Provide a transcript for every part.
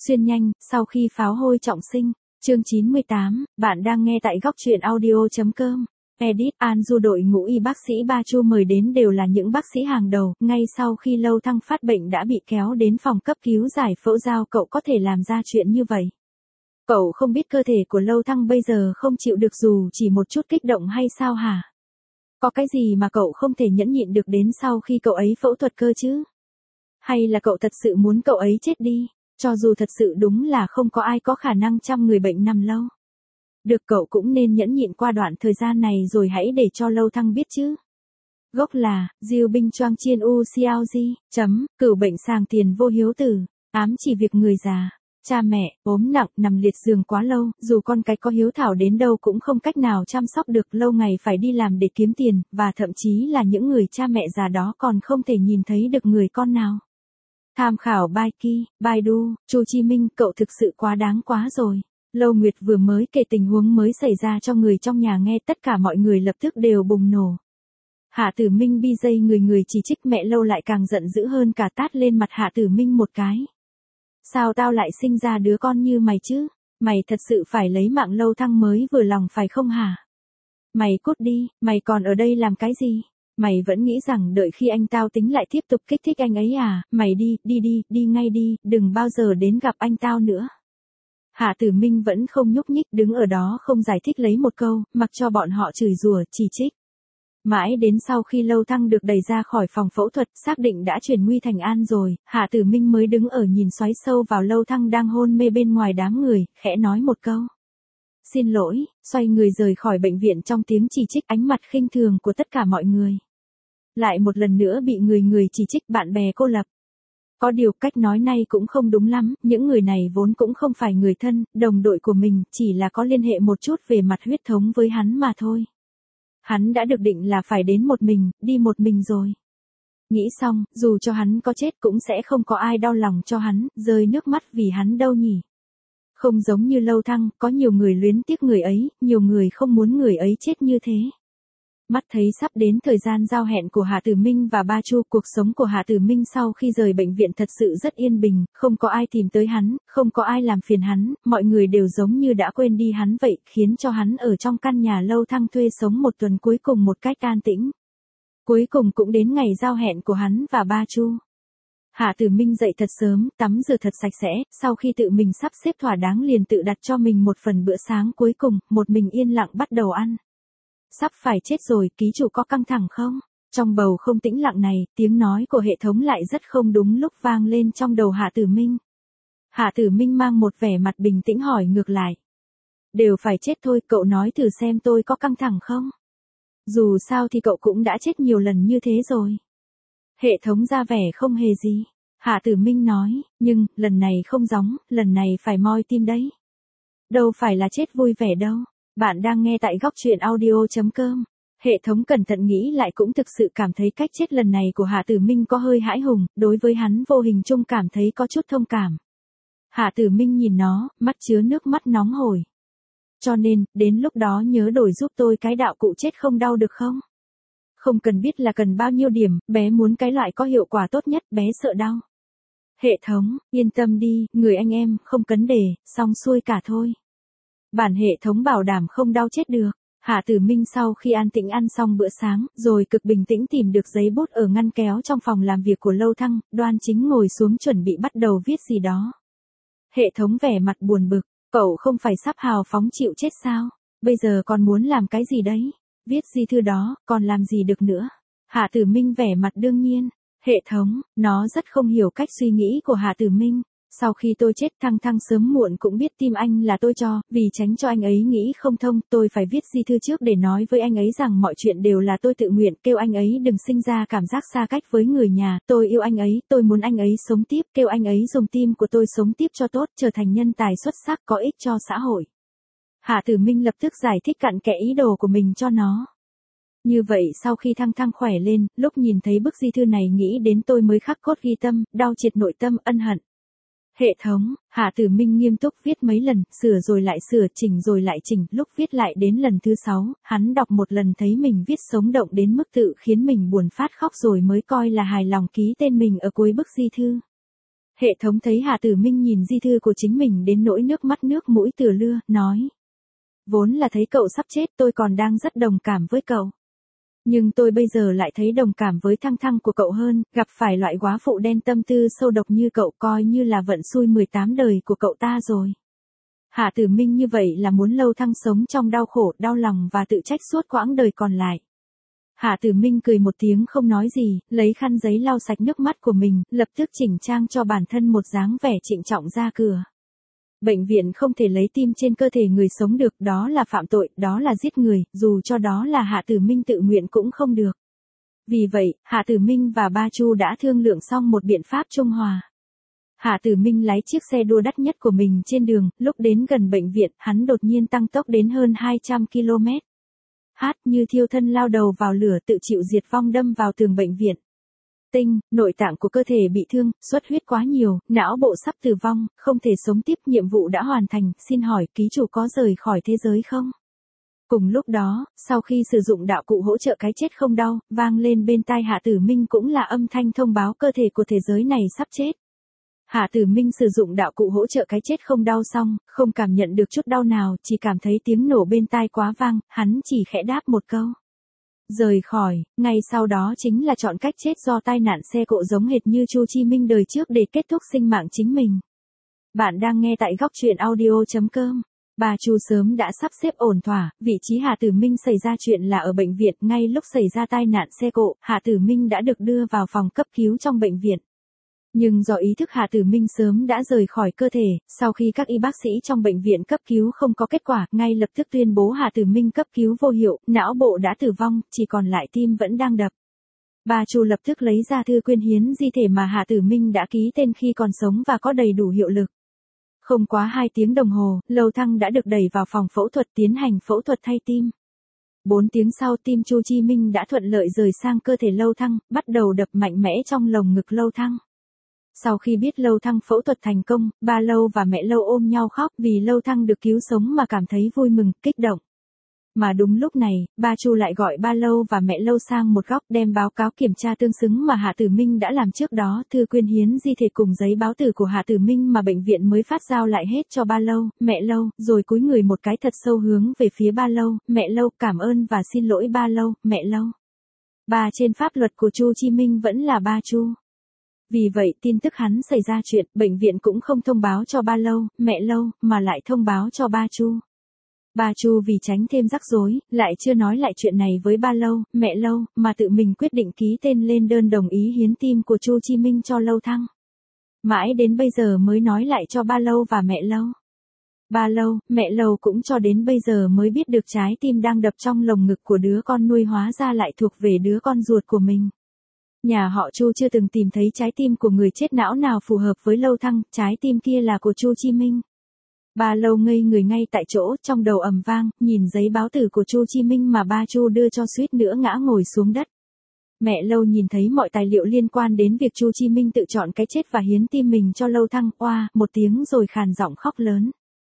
Xuyên nhanh, sau khi pháo hôi trọng sinh. Chương 98, bạn đang nghe tại góc truyện audio.com. Edit, Anju đội ngũ y bác sĩ Ba Chu mời đến đều là những bác sĩ hàng đầu, ngay sau khi Lâu Thăng phát bệnh đã bị kéo đến phòng cấp cứu giải phẫu giao cậu có thể làm ra chuyện như vậy. Cậu không biết cơ thể của Lâu Thăng bây giờ không chịu được dù chỉ một chút kích động hay sao hả? Có cái gì mà cậu không thể nhẫn nhịn được đến sau khi cậu ấy phẫu thuật cơ chứ? Hay là cậu thật sự muốn cậu ấy chết đi, cho dù thật sự đúng là không có ai có khả năng chăm người bệnh nằm lâu. Được, cậu cũng nên nhẫn nhịn qua đoạn thời gian này rồi hãy để cho Lâu Thăng biết chứ. Gốc là, Diêu Binh Choang Chiên U Xiao Di, cửu bệnh sàng tiền vô hiếu tử, ám chỉ việc người già, cha mẹ, ốm nặng, nằm liệt giường quá lâu, dù con cái có hiếu thảo đến đâu cũng không cách nào chăm sóc được, lâu ngày phải đi làm để kiếm tiền, và thậm chí là những người cha mẹ già đó còn không thể nhìn thấy được người con nào. Tham khảo Baiki, Baidu, Chu Chi Minh, cậu thực sự quá đáng quá rồi. Lâu Nguyệt vừa mới kể tình huống mới xảy ra cho người trong nhà nghe, tất cả mọi người lập tức đều bùng nổ. Hạ Tử Minh BJ người chỉ trích mẹ Lâu lại càng giận dữ hơn cả, tát lên mặt Hạ Tử Minh một cái. Sao tao lại sinh ra đứa con như mày chứ? Mày thật sự phải lấy mạng Lâu Thăng mới vừa lòng phải không hả? Mày cút đi, mày còn ở đây làm cái gì? Mày vẫn nghĩ rằng đợi khi anh tao tính lại tiếp tục kích thích anh ấy à? Mày đi ngay đi, đừng bao giờ đến gặp anh tao nữa. Hạ Tử Minh vẫn không nhúc nhích, đứng ở đó không giải thích lấy một câu, mặc cho bọn họ chửi rủa, chỉ trích. Mãi đến sau khi Lâu Thăng được đẩy ra khỏi phòng phẫu thuật, xác định đã chuyển nguy thành an rồi, Hạ Tử Minh mới đứng ở nhìn xoáy sâu vào Lâu Thăng đang hôn mê bên ngoài đám người, khẽ nói một câu. Xin lỗi, xoay người rời khỏi bệnh viện trong tiếng chỉ trích, ánh mặt khinh thường của tất cả mọi người. Lại một lần nữa bị người chỉ trích, bạn bè cô lập. Có điều cách nói này cũng không đúng lắm, những người này vốn cũng không phải người thân, đồng đội của mình, chỉ là có liên hệ một chút về mặt huyết thống với hắn mà thôi. Hắn đã được định là phải đến một mình, đi một mình rồi. Nghĩ xong, dù cho hắn có chết cũng sẽ không có ai đau lòng cho hắn, rơi nước mắt vì hắn đâu nhỉ. Không giống như Lâu Thăng, có nhiều người luyến tiếc người ấy, nhiều người không muốn người ấy chết như thế. Mắt thấy sắp đến thời gian giao hẹn của Hạ Tử Minh và Ba Chu, cuộc sống của Hạ Tử Minh sau khi rời bệnh viện thật sự rất yên bình, không có ai tìm tới hắn, không có ai làm phiền hắn, mọi người đều giống như đã quên đi hắn vậy, khiến cho hắn ở trong căn nhà Lâu Thăng thuê sống một tuần cuối cùng một cách an tĩnh. Cuối cùng cũng đến ngày giao hẹn của hắn và Ba Chu. Hạ Tử Minh dậy thật sớm, tắm rửa thật sạch sẽ, sau khi tự mình sắp xếp thỏa đáng liền tự đặt cho mình một phần bữa sáng cuối cùng, một mình yên lặng bắt đầu ăn. Sắp phải chết rồi, ký chủ có căng thẳng không? Trong bầu không tĩnh lặng này, tiếng nói của hệ thống lại rất không đúng lúc vang lên trong đầu Hạ Tử Minh. Hạ Tử Minh mang một vẻ mặt bình tĩnh hỏi ngược lại. Đều phải chết thôi, cậu nói thử xem tôi có căng thẳng không? Dù sao thì cậu cũng đã chết nhiều lần như thế rồi. Hệ thống ra vẻ không hề gì. Hạ Tử Minh nói, nhưng, lần này không giống, lần này phải moi tim đấy. Đâu phải là chết vui vẻ đâu. Bạn đang nghe tại góc truyện audio.com. Hệ thống cẩn thận nghĩ lại cũng thực sự cảm thấy cách chết lần này của Hạ Tử Minh có hơi hãi hùng, đối với hắn vô hình chung cảm thấy có chút thông cảm. Hạ Tử Minh nhìn nó, mắt chứa nước mắt nóng hổi. Cho nên, đến lúc đó nhớ đổi giúp tôi cái đạo cụ chết không đau được không? Không cần biết là cần bao nhiêu điểm, bé muốn cái loại có hiệu quả tốt nhất, bé sợ đau. Hệ thống, yên tâm đi, người anh em, không vấn đề, xong xuôi cả thôi. Bản hệ thống bảo đảm không đau chết được. Hạ Tử Minh sau khi an tĩnh ăn xong bữa sáng, rồi cực bình tĩnh tìm được giấy bút ở ngăn kéo trong phòng làm việc của Lâu Thăng, đoan chính ngồi xuống chuẩn bị bắt đầu viết gì đó. Hệ thống vẻ mặt buồn bực, cậu không phải sắp hào phóng chịu chết sao? Bây giờ còn muốn làm cái gì đấy? Viết di thư đó, còn làm gì được nữa? Hạ Tử Minh vẻ mặt đương nhiên. Hệ thống, nó rất không hiểu cách suy nghĩ của Hạ Tử Minh. Sau khi tôi chết, Thăng sớm muộn cũng biết tim anh là tôi cho, vì tránh cho anh ấy nghĩ không thông, tôi phải viết di thư trước để nói với anh ấy rằng mọi chuyện đều là tôi tự nguyện, kêu anh ấy đừng sinh ra cảm giác xa cách với người nhà, tôi yêu anh ấy, tôi muốn anh ấy sống tiếp, kêu anh ấy dùng tim của tôi sống tiếp cho tốt, trở thành nhân tài xuất sắc có ích cho xã hội. Hạ Tử Minh lập tức giải thích cặn kẽ ý đồ của mình cho nó. Như vậy sau khi Thăng khỏe lên, lúc nhìn thấy bức di thư này nghĩ đến tôi mới khắc cốt ghi tâm, đau triệt nội tâm, ân hận. Hệ thống, Hạ Tử Minh nghiêm túc viết mấy lần, sửa rồi lại sửa, chỉnh rồi lại chỉnh, lúc viết lại đến lần thứ 6, hắn đọc một lần thấy mình viết sống động đến mức tự khiến mình buồn phát khóc rồi mới coi là hài lòng ký tên mình ở cuối bức di thư. Hệ thống thấy Hạ Tử Minh nhìn di thư của chính mình đến nỗi nước mắt nước mũi tựa lưa, nói. Vốn là thấy cậu sắp chết tôi còn đang rất đồng cảm với cậu. Nhưng tôi bây giờ lại thấy đồng cảm với Thăng Thăng của cậu hơn, gặp phải loại góa phụ đen tâm tư sâu độc như cậu coi như là vận xui 18 đời của cậu ta rồi. Hạ Tử Minh như vậy là muốn Lâu Thăng sống trong đau khổ, đau lòng và tự trách suốt quãng đời còn lại. Hạ Tử Minh cười một tiếng không nói gì, lấy khăn giấy lau sạch nước mắt của mình, lập tức chỉnh trang cho bản thân một dáng vẻ trịnh trọng ra cửa. Bệnh viện không thể lấy tim trên cơ thể người sống được, đó là phạm tội, đó là giết người, dù cho đó là Hạ Tử Minh tự nguyện cũng không được. Vì vậy, Hạ Tử Minh và Ba Chu đã thương lượng xong một biện pháp trung hòa. Hạ Tử Minh lái chiếc xe đua đắt nhất của mình trên đường, lúc đến gần bệnh viện, hắn đột nhiên tăng tốc đến hơn 200 km. Như thiêu thân lao đầu vào lửa tự chịu diệt vong đâm vào tường bệnh viện. Nội tạng của cơ thể bị thương, xuất huyết quá nhiều, não bộ sắp tử vong, không thể sống tiếp, nhiệm vụ đã hoàn thành, xin hỏi ký chủ có rời khỏi thế giới không? Cùng lúc đó, sau khi sử dụng đạo cụ hỗ trợ cái chết không đau, vang lên bên tai Hạ Tử Minh cũng là âm thanh thông báo cơ thể của thế giới này sắp chết. Hạ Tử Minh sử dụng đạo cụ hỗ trợ cái chết không đau xong, không cảm nhận được chút đau nào, chỉ cảm thấy tiếng nổ bên tai quá vang, hắn chỉ khẽ đáp một câu. Rời khỏi, ngay sau đó chính là chọn cách chết do tai nạn xe cộ giống hệt như Chu Chi Minh đời trước để kết thúc sinh mạng chính mình. Bạn đang nghe tại góc truyện audio.com. Bà Chu sớm đã sắp xếp ổn thỏa, vị trí Hạ Tử Minh xảy ra chuyện là ở bệnh viện, ngay lúc xảy ra tai nạn xe cộ, Hạ Tử Minh đã được đưa vào phòng cấp cứu trong bệnh viện. Nhưng do ý thức Hạ Tử Minh sớm đã rời khỏi cơ thể, sau khi các y bác sĩ trong bệnh viện cấp cứu không có kết quả, ngay lập tức tuyên bố Hạ Tử Minh cấp cứu vô hiệu, não bộ đã tử vong, chỉ còn lại tim vẫn đang đập. Bà Chu lập tức lấy ra thư quyên hiến di thể mà Hạ Tử Minh đã ký tên khi còn sống và có đầy đủ hiệu lực. Không quá 2 tiếng đồng hồ, Lâu Thăng đã được đẩy vào phòng phẫu thuật tiến hành phẫu thuật thay tim. 4 tiếng sau tim Chu Chi Minh đã thuận lợi rời sang cơ thể Lâu Thăng, bắt đầu đập mạnh mẽ trong lồng ngực Lâu Thăng. Sau khi biết Lâu Thăng phẫu thuật thành công, ba Lâu và mẹ Lâu ôm nhau khóc vì Lâu Thăng được cứu sống mà cảm thấy vui mừng, kích động. Mà đúng lúc này, ba Chu lại gọi ba Lâu và mẹ Lâu sang một góc đem báo cáo kiểm tra tương xứng mà Hạ Tử Minh đã làm trước đó, thư quyên hiến di thể cùng giấy báo tử của Hạ Tử Minh mà bệnh viện mới phát giao lại hết cho ba Lâu, mẹ Lâu, rồi cúi người một cái thật sâu hướng về phía ba Lâu, mẹ Lâu, cảm ơn và xin lỗi ba Lâu, mẹ Lâu. Ba trên pháp luật của Chu Chi Minh vẫn là ba Chu. Vì vậy, tin tức hắn xảy ra chuyện, bệnh viện cũng không thông báo cho ba Lâu, mẹ Lâu, mà lại thông báo cho ba Chu. Ba Chu vì tránh thêm rắc rối, lại chưa nói lại chuyện này với ba Lâu, mẹ Lâu, mà tự mình quyết định ký tên lên đơn đồng ý hiến tim của Chu Chi Minh cho Lâu Thăng. Mãi đến bây giờ mới nói lại cho ba Lâu và mẹ Lâu. Ba Lâu, mẹ Lâu cũng cho đến bây giờ mới biết được trái tim đang đập trong lồng ngực của đứa con nuôi hóa ra lại thuộc về đứa con ruột của mình. Nhà họ Chu chưa từng tìm thấy trái tim của người chết não nào phù hợp với Lâu Thăng, trái tim kia là của Chu Chi Minh. Ba Lâu ngây người ngay tại chỗ, trong đầu ầm vang, nhìn giấy báo tử của Chu Chi Minh mà ba Chu đưa cho suýt nữa ngã ngồi xuống đất. Mẹ Lâu nhìn thấy mọi tài liệu liên quan đến việc Chu Chi Minh tự chọn cái chết và hiến tim mình cho Lâu Thăng, oa, một tiếng rồi khàn giọng khóc lớn.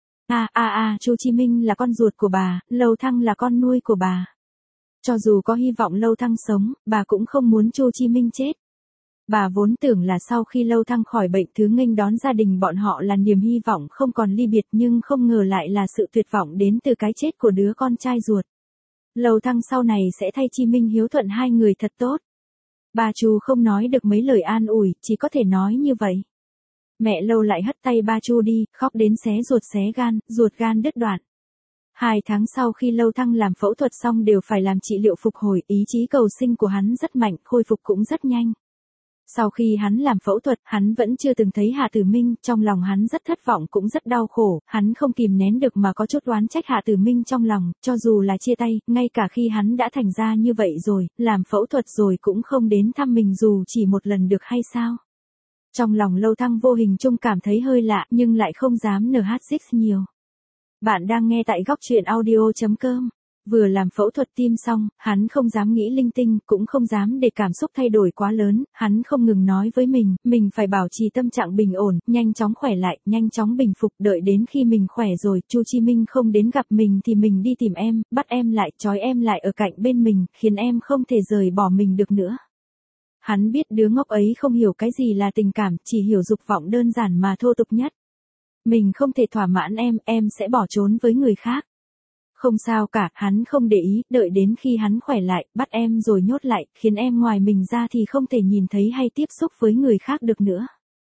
Chu Chi Minh là con ruột của bà, Lâu Thăng là con nuôi của bà. Cho dù có hy vọng Lâu Thăng sống, bà cũng không muốn Chu Chi Minh chết. Bà vốn tưởng là sau khi Lâu Thăng khỏi bệnh thứ nghênh đón gia đình bọn họ là niềm hy vọng không còn ly biệt, nhưng không ngờ lại là sự tuyệt vọng đến từ cái chết của đứa con trai ruột. Lâu Thăng sau này sẽ thay Chi Minh hiếu thuận hai người thật tốt. Bà Chu không nói được mấy lời an ủi, chỉ có thể nói như vậy. Mẹ Lâu lại hất tay ba Chu đi, khóc đến xé ruột gan đứt đoạn. 2 tháng sau khi Lâu Thăng làm phẫu thuật xong đều phải làm trị liệu phục hồi, ý chí cầu sinh của hắn rất mạnh, khôi phục cũng rất nhanh. Sau khi hắn làm phẫu thuật, hắn vẫn chưa từng thấy Hạ Tử Minh, trong lòng hắn rất thất vọng cũng rất đau khổ, hắn không kìm nén được mà có chút oán trách Hạ Tử Minh trong lòng, cho dù là chia tay, ngay cả khi hắn đã thành ra như vậy rồi, làm phẫu thuật rồi cũng không đến thăm mình dù chỉ một lần được hay sao. Trong lòng Lâu Thăng vô hình chung cảm thấy hơi lạ, nhưng lại không dám NH6 nhiều. Bạn đang nghe tại góc truyện audio.com. Vừa làm phẫu thuật tim xong, hắn không dám nghĩ linh tinh, cũng không dám để cảm xúc thay đổi quá lớn, hắn không ngừng nói với mình phải bảo trì tâm trạng bình ổn, nhanh chóng khỏe lại, nhanh chóng bình phục, đợi đến khi mình khỏe rồi, Chu Chi Minh không đến gặp mình thì mình đi tìm em, bắt em lại, trói em lại ở cạnh bên mình, khiến em không thể rời bỏ mình được nữa. Hắn biết đứa ngốc ấy không hiểu cái gì là tình cảm, chỉ hiểu dục vọng đơn giản mà thô tục nhất. Mình không thể thỏa mãn em sẽ bỏ trốn với người khác. Không sao cả, hắn không để ý, đợi đến khi hắn khỏe lại, bắt em rồi nhốt lại, khiến em ngoài mình ra thì không thể nhìn thấy hay tiếp xúc với người khác được nữa.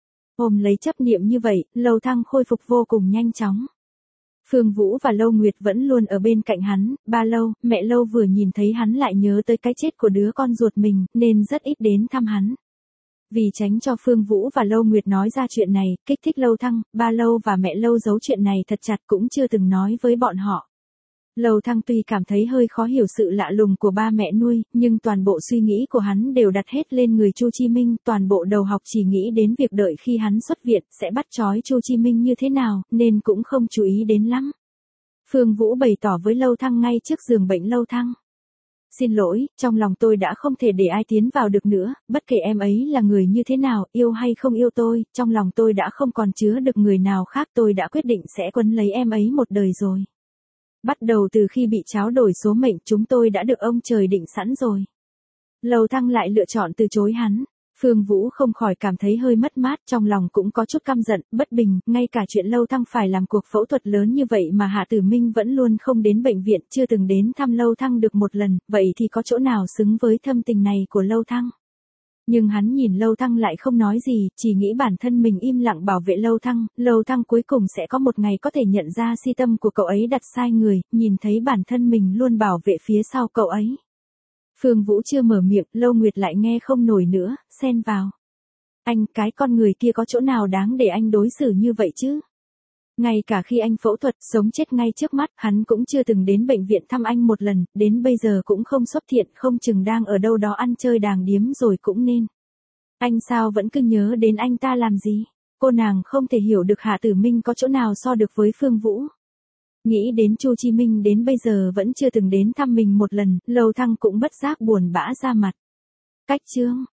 Ôm lấy chấp niệm như vậy, Lâu Thăng khôi phục vô cùng nhanh chóng. Phương Vũ và Lâu Nguyệt vẫn luôn ở bên cạnh hắn, ba Lâu, mẹ Lâu vừa nhìn thấy hắn lại nhớ tới cái chết của đứa con ruột mình, nên rất ít đến thăm hắn. Vì tránh cho Phương Vũ và Lâu Nguyệt nói ra chuyện này, kích thích Lâu Thăng, ba Lâu và mẹ Lâu giấu chuyện này thật chặt cũng chưa từng nói với bọn họ. Lâu Thăng tuy cảm thấy hơi khó hiểu sự lạ lùng của ba mẹ nuôi, nhưng toàn bộ suy nghĩ của hắn đều đặt hết lên người Chu Chi Minh, toàn bộ đầu óc chỉ nghĩ đến việc đợi khi hắn xuất viện sẽ bắt trói Chu Chi Minh như thế nào, nên cũng không chú ý đến lắm. Phương Vũ bày tỏ với Lâu Thăng ngay trước giường bệnh. Lâu Thăng: xin lỗi, trong lòng tôi đã không thể để ai tiến vào được nữa, bất kể em ấy là người như thế nào, yêu hay không yêu tôi, trong lòng tôi đã không còn chứa được người nào khác, tôi đã quyết định sẽ quấn lấy em ấy một đời rồi. Bắt đầu từ khi bị tráo đổi số mệnh, chúng tôi đã được ông trời định sẵn rồi. Lâu Thăng lại lựa chọn từ chối hắn. Phương Vũ không khỏi cảm thấy hơi mất mát, trong lòng cũng có chút căm giận, bất bình, ngay cả chuyện Lâu Thăng phải làm cuộc phẫu thuật lớn như vậy mà Hạ Tử Minh vẫn luôn không đến bệnh viện, chưa từng đến thăm Lâu Thăng được một lần, vậy thì có chỗ nào xứng với thâm tình này của Lâu Thăng. Nhưng hắn nhìn Lâu Thăng lại không nói gì, chỉ nghĩ bản thân mình im lặng bảo vệ Lâu Thăng cuối cùng sẽ có một ngày có thể nhận ra si tâm của cậu ấy đặt sai người, nhìn thấy bản thân mình luôn bảo vệ phía sau cậu ấy. Phương Vũ chưa mở miệng, Lâu Nguyệt lại nghe không nổi nữa, xen vào. Anh, cái con người kia có chỗ nào đáng để anh đối xử như vậy chứ? Ngay cả khi anh phẫu thuật, sống chết ngay trước mắt, hắn cũng chưa từng đến bệnh viện thăm anh một lần, đến bây giờ cũng không xuất hiện, không chừng đang ở đâu đó ăn chơi đàng điếm rồi cũng nên. Anh sao vẫn cứ nhớ đến anh ta làm gì? Cô nàng không thể hiểu được Hạ Tử Minh có chỗ nào so được với Phương Vũ. Nghĩ đến Chu Chi Minh đến bây giờ vẫn chưa từng đến thăm mình một lần, Lâu Thăng cũng bất giác buồn bã ra mặt. Cách chương